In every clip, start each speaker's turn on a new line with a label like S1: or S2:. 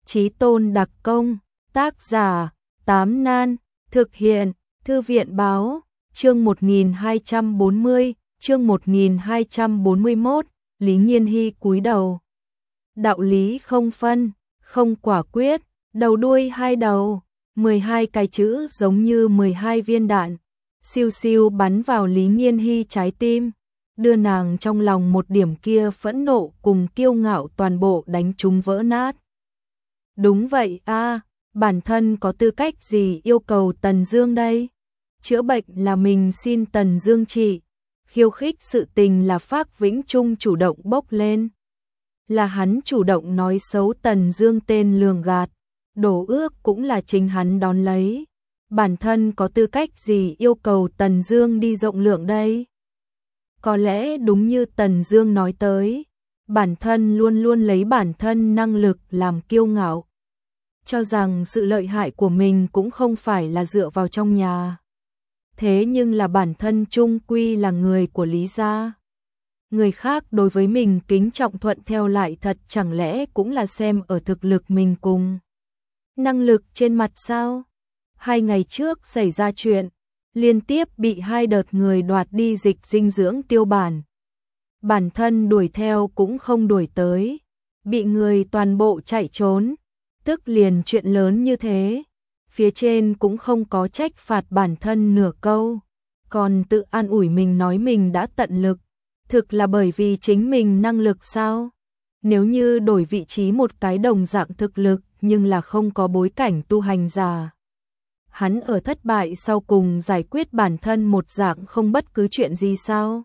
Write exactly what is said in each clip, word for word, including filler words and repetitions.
S1: Chí tôn đặc công, tác giả, Tám Nan, thực hiện, Thư viện báo, chương một nghìn hai trăm bốn mươi, chương một nghìn hai trăm bốn mươi mốt, Lý Nghiên Hy cúi đầu. Đạo lý không phân, không quả quyết, đầu đuôi hai đầu, mười hai cái chữ giống như mười hai viên đạn, siêu siêu bắn vào Lý Nghiên Hy trái tim, đưa nàng trong lòng một điểm kia phẫn nộ cùng kiêu ngạo toàn bộ đánh trúng vỡ nát. Đúng vậy a, bản thân có tư cách gì yêu cầu Tần Dương đây? Chữa bệnh là mình xin Tần Dương trị, khiêu khích sự tình là Phác Vĩnh Trung chủ động bốc lên. Là hắn chủ động nói xấu Tần Dương tên lường gạt, đổ ước cũng là chính hắn đón lấy. Bản thân có tư cách gì yêu cầu Tần Dương đi rộng lượng đây? Có lẽ đúng như Tần Dương nói tới, bản thân luôn luôn lấy bản thân năng lực làm kiêu ngạo, cho rằng sự lợi hại của mình cũng không phải là dựa vào trong nhà. Thế nhưng là bản thân chung quy là người của Lý gia. Người khác đối với mình kính trọng thuận theo lại thật chẳng lẽ cũng là xem ở thực lực mình cùng năng lực trên mặt sao? Hai ngày trước xảy ra chuyện, liên tiếp bị hai đợt người đoạt đi dịch dinh dưỡng tiêu bản. Bản thân đuổi theo cũng không đuổi tới, bị người toàn bộ chạy trốn, tức liền chuyện lớn như thế. Phía trên cũng không có trách phạt bản thân nửa câu, còn tự an ủi mình nói mình đã tận lực, thực là bởi vì chính mình năng lực sao? Nếu như đổi vị trí một cái đồng dạng thực lực nhưng là không có bối cảnh tu hành giả, hắn ở thất bại sau cùng giải quyết bản thân một dạng không bất cứ chuyện gì sao?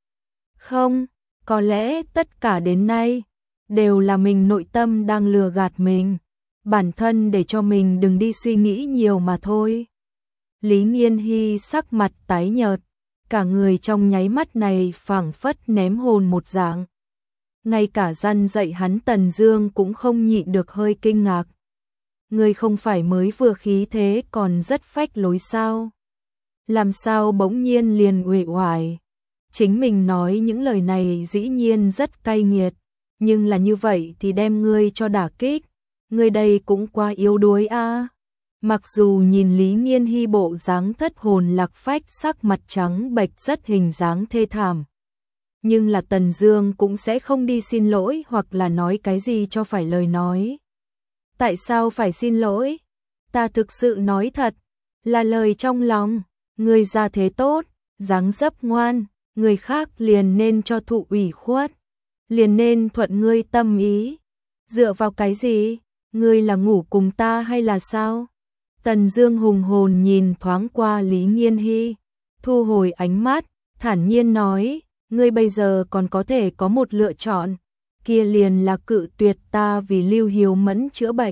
S1: Không, có lẽ tất cả đến nay đều là mình nội tâm đang lừa gạt mình, bản thân để cho mình đừng đi suy nghĩ nhiều mà thôi. Lý Nghiên Hy sắc mặt tái nhợt, cả người trong nháy mắt này phảng phất ném hồn một dạng. Ngay cả răn dạy hắn Tần Dương cũng không nhịn được hơi kinh ngạc. Ngươi không phải mới vừa khí thế còn rất phách lối sao? Làm sao bỗng nhiên liền uể oải? Chính mình nói những lời này dĩ nhiên rất cay nghiệt, nhưng là như vậy thì đem ngươi cho đả kích. Ngươi đây cũng quá yếu đuối a. À. Mặc dù nhìn Lý Nghiên Hy bộ dáng thất hồn lạc phách, sắc mặt trắng bệch rất hình dáng thê thảm, nhưng là Tần Dương cũng sẽ không đi xin lỗi hoặc là nói cái gì cho phải lời nói. Tại sao phải xin lỗi? Ta thực sự nói thật, là lời trong lòng. Ngươi ra thế tốt, dáng dấp ngoan, người khác liền nên cho thụ ủy khuất, liền nên thuận ngươi tâm ý. Dựa vào cái gì? Ngươi là ngủ cùng ta hay là sao? Tần Dương hùng hồn nhìn thoáng qua Lý Nghiên Hy, thu hồi ánh mắt, thản nhiên nói, ngươi bây giờ còn có thể có một lựa chọn, kia liền là cự tuyệt ta vì Lưu Hiếu Mẫn chữa bệnh.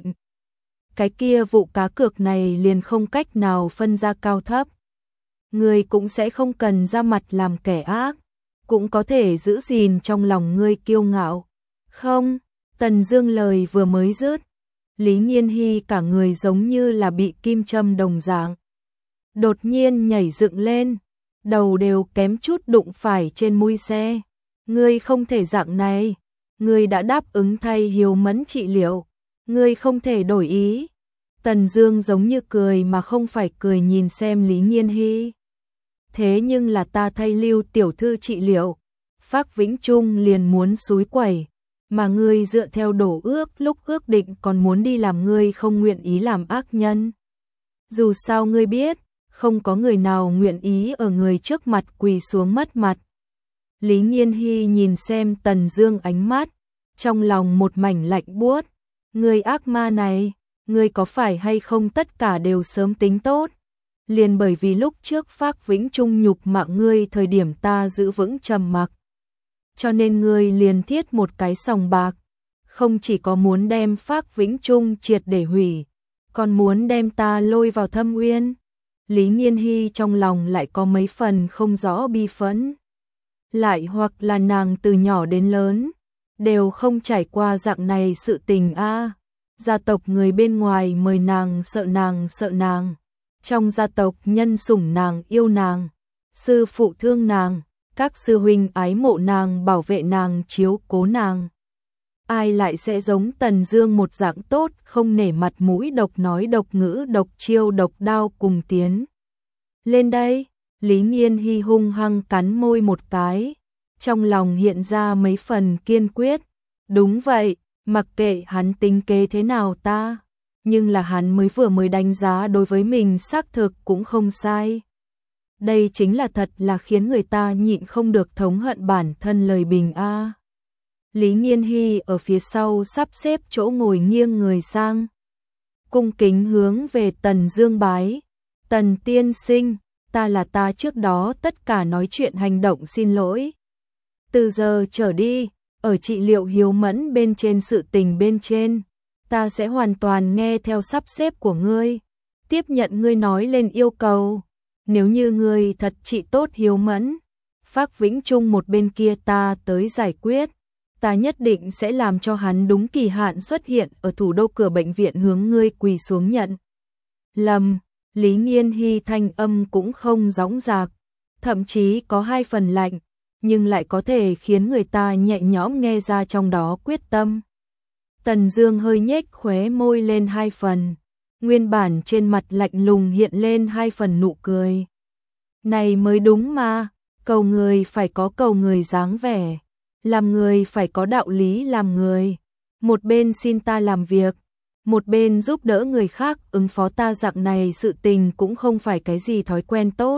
S1: Cái kia vụ cá cược này liền không cách nào phân ra cao thấp. Ngươi cũng sẽ không cần ra mặt làm kẻ ác, cũng có thể giữ gìn trong lòng ngươi kiêu ngạo. Không, Tần Dương lời vừa mới dứt, Lý Nghiên Hy cả người giống như là bị kim châm đồng dạng, đột nhiên nhảy dựng lên, đầu đều kém chút đụng phải trên mui xe. Ngươi không thể dạng này, ngươi đã đáp ứng thay Hiếu Mẫn trị liệu, ngươi không thể đổi ý. Tần Dương giống như cười mà không phải cười nhìn xem Lý Nghiên Hy. Thế nhưng là ta thay Lưu tiểu thư trị liệu, Phác Vĩnh Trung liền muốn xúi quẩy, mà ngươi dựa theo đổ ước lúc ước định còn muốn đi làm ngươi không nguyện ý làm ác nhân. Dù sao ngươi biết, không có người nào nguyện ý ở người trước mặt quỳ xuống mất mặt. Lý Nghiên Hy nhìn xem Tần Dương ánh mắt, trong lòng một mảnh lạnh buốt. Ngươi ác ma này, ngươi có phải hay không tất cả đều sớm tính tốt? Liền bởi vì lúc trước Phác Vĩnh Trung nhục mạ ngươi thời điểm ta giữ vững trầm mặc, cho nên ngươi liền thiết một cái sòng bạc, không chỉ có muốn đem Phác Vĩnh Trung triệt để hủy, còn muốn đem ta lôi vào thâm uyên. Lý Nghiên Hy trong lòng lại có mấy phần không rõ bi phẫn. Lại hoặc là nàng từ nhỏ đến lớn đều không trải qua dạng này sự tình a. À. Gia tộc người bên ngoài mời nàng sợ nàng sợ nàng, trong gia tộc nhân sủng nàng yêu nàng, sư phụ thương nàng, các sư huynh ái mộ nàng bảo vệ nàng chiếu cố nàng. ai lại sẽ giống Tần Dương một dạng tốt, không nể mặt mũi độc nói độc ngữ độc chiêu độc đao cùng tiến. Lên đây, Lý Nghiên Hy hung hăng cắn môi một cái, trong lòng hiện ra mấy phần kiên quyết. Đúng vậy, mặc kệ hắn tính kế thế nào ta, nhưng là hắn mới vừa mới đánh giá đối với mình xác thực cũng không sai. Đây chính là thật là khiến người ta nhịn không được thống hận bản thân lời bình a. Lý Nghiên Hy ở phía sau sắp xếp chỗ ngồi nghiêng người sang, cung kính hướng về Tần Dương bái. Tần tiên sinh, ta là ta trước đó tất cả nói chuyện hành động xin lỗi. Từ giờ trở đi, ở trị liệu hiếu mẫn bên trên sự tình bên trên, ta sẽ hoàn toàn nghe theo sắp xếp của ngươi, tiếp nhận ngươi nói lên yêu cầu. Nếu như ngươi thật trị tốt hiếu mẫn, Phác Vĩnh Trung một bên kia ta tới giải quyết, ta nhất định sẽ làm cho hắn đúng kỳ hạn xuất hiện ở thủ đô cửa bệnh viện hướng ngươi quỳ xuống nhận. Lầm, Lý Nghiên Hy thanh âm cũng không dõng dạc, thậm chí có hai phần lạnh, nhưng lại có thể khiến người ta nhẹ nhõm nghe ra trong đó quyết tâm. Tần Dương hơi nhếch khóe môi lên hai phần, nguyên bản trên mặt lạnh lùng hiện lên hai phần nụ cười. Này mới đúng mà, cầu người phải có cầu người dáng vẻ, làm người phải có đạo lý làm người. Một bên xin ta làm việc, một bên giúp đỡ người khác ứng phó ta dạng này sự tình cũng không phải cái gì thói quen tốt.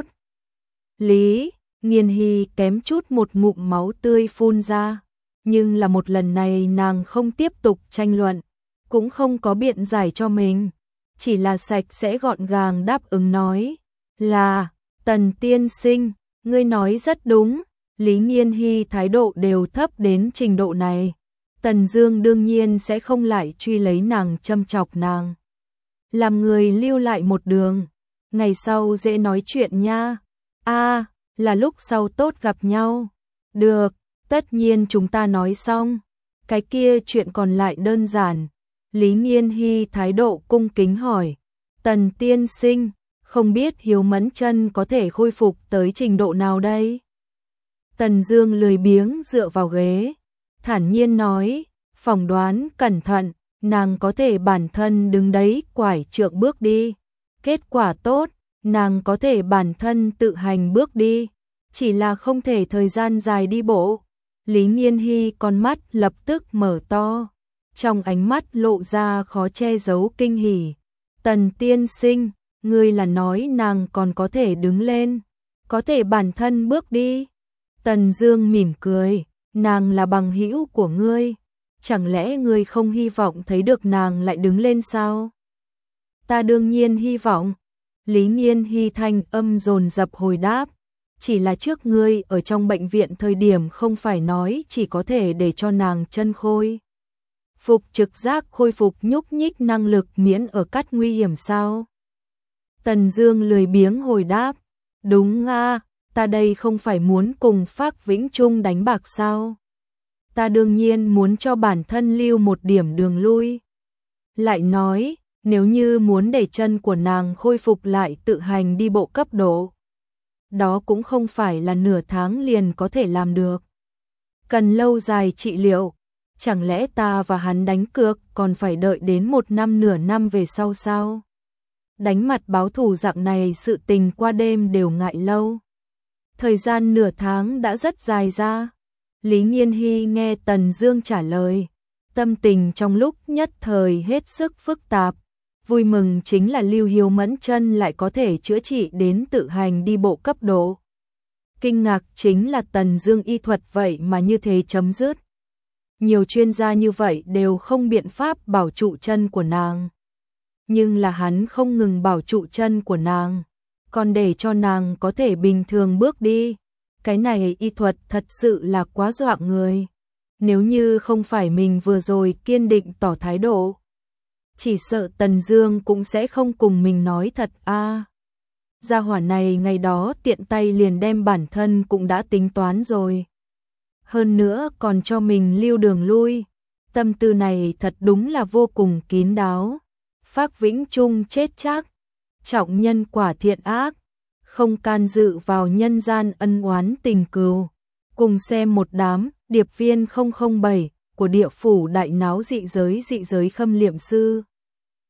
S1: Lý Nghiên Hy kém chút một ngụm máu tươi phun ra, nhưng là một lần này nàng không tiếp tục tranh luận, cũng không có biện giải cho mình, chỉ là sạch sẽ gọn gàng đáp ứng nói là Tần tiên sinh, ngươi nói rất đúng. Lý Nghiên Hy thái độ đều thấp đến trình độ này, Tần Dương đương nhiên sẽ không lại truy lấy nàng châm chọc nàng. Làm người lưu lại một đường, ngày sau dễ nói chuyện nha. A, à, là lúc sau tốt gặp nhau. Được, tất nhiên chúng ta nói xong, cái kia chuyện còn lại đơn giản. Lý Nghiên Hy thái độ cung kính hỏi, Tần tiên sinh, không biết hiếu mẫn chân có thể khôi phục tới trình độ nào đây? Tần Dương lười biếng dựa vào ghế, thản nhiên nói, phỏng đoán cẩn thận, nàng có thể bản thân đứng đấy quải trượng bước đi. Kết quả tốt, nàng có thể bản thân tự hành bước đi, chỉ là không thể thời gian dài đi bộ. Lý Nghiên Hy con mắt lập tức mở to, trong ánh mắt lộ ra khó che giấu kinh hỉ. Tần tiên sinh, ngươi là nói nàng còn có thể đứng lên, có thể bản thân bước đi? Tần Dương mỉm cười, nàng là bằng hữu của ngươi, chẳng lẽ ngươi không hy vọng thấy được nàng lại đứng lên sao? Ta đương nhiên hy vọng. Lý Nghiên Hy thanh âm dồn dập hồi đáp, chỉ là trước ngươi ở trong bệnh viện thời điểm không phải nói chỉ có thể để cho nàng chân khôi phục trực giác khôi phục nhúc nhích năng lực miễn ở cắt nguy hiểm sao? Tần Dương lười biếng hồi đáp, đúng a, ta đây không phải muốn cùng Phác Vĩnh Trung đánh bạc sao? Ta đương nhiên muốn cho bản thân lưu một điểm đường lui. Lại nói, nếu như muốn để chân của nàng khôi phục lại tự hành đi bộ cấp độ, đó cũng không phải là nửa tháng liền có thể làm được. Cần lâu dài trị liệu, chẳng lẽ ta và hắn đánh cược còn phải đợi đến một năm nửa năm về sau sao? Đánh mặt báo thù dạng này sự tình qua đêm đều ngại lâu. Thời gian nửa tháng đã rất dài ra. Lý Nghiên Hy nghe Tần Dương trả lời, tâm tình trong lúc nhất thời hết sức phức tạp. Vui mừng chính là Lưu Hiếu Mẫn chân lại có thể chữa trị đến tự hành đi bộ cấp độ. Kinh ngạc chính là Tần Dương y thuật vậy mà như thế chấm dứt. Nhiều chuyên gia như vậy đều không biện pháp bảo trụ chân của nàng. Nhưng là hắn không ngừng bảo trụ chân của nàng, còn để cho nàng có thể bình thường bước đi. Cái này y thuật thật sự là quá dọa người. Nếu như không phải mình vừa rồi kiên định tỏ thái độ, chỉ sợ Tần Dương cũng sẽ không cùng mình nói thật a. À, gia hỏa này ngày đó tiện tay liền đem bản thân cũng đã tính toán rồi. Hơn nữa còn cho mình lưu đường lui. Tâm tư này thật đúng là vô cùng kín đáo. Phác Vĩnh Trung chết chắc, trọng nhân quả thiện ác, không can dự vào nhân gian ân oán tình cừu. Cùng xem một đám điệp viên không không bảy của địa phủ đại náo dị giới dị giới khâm liệm sư.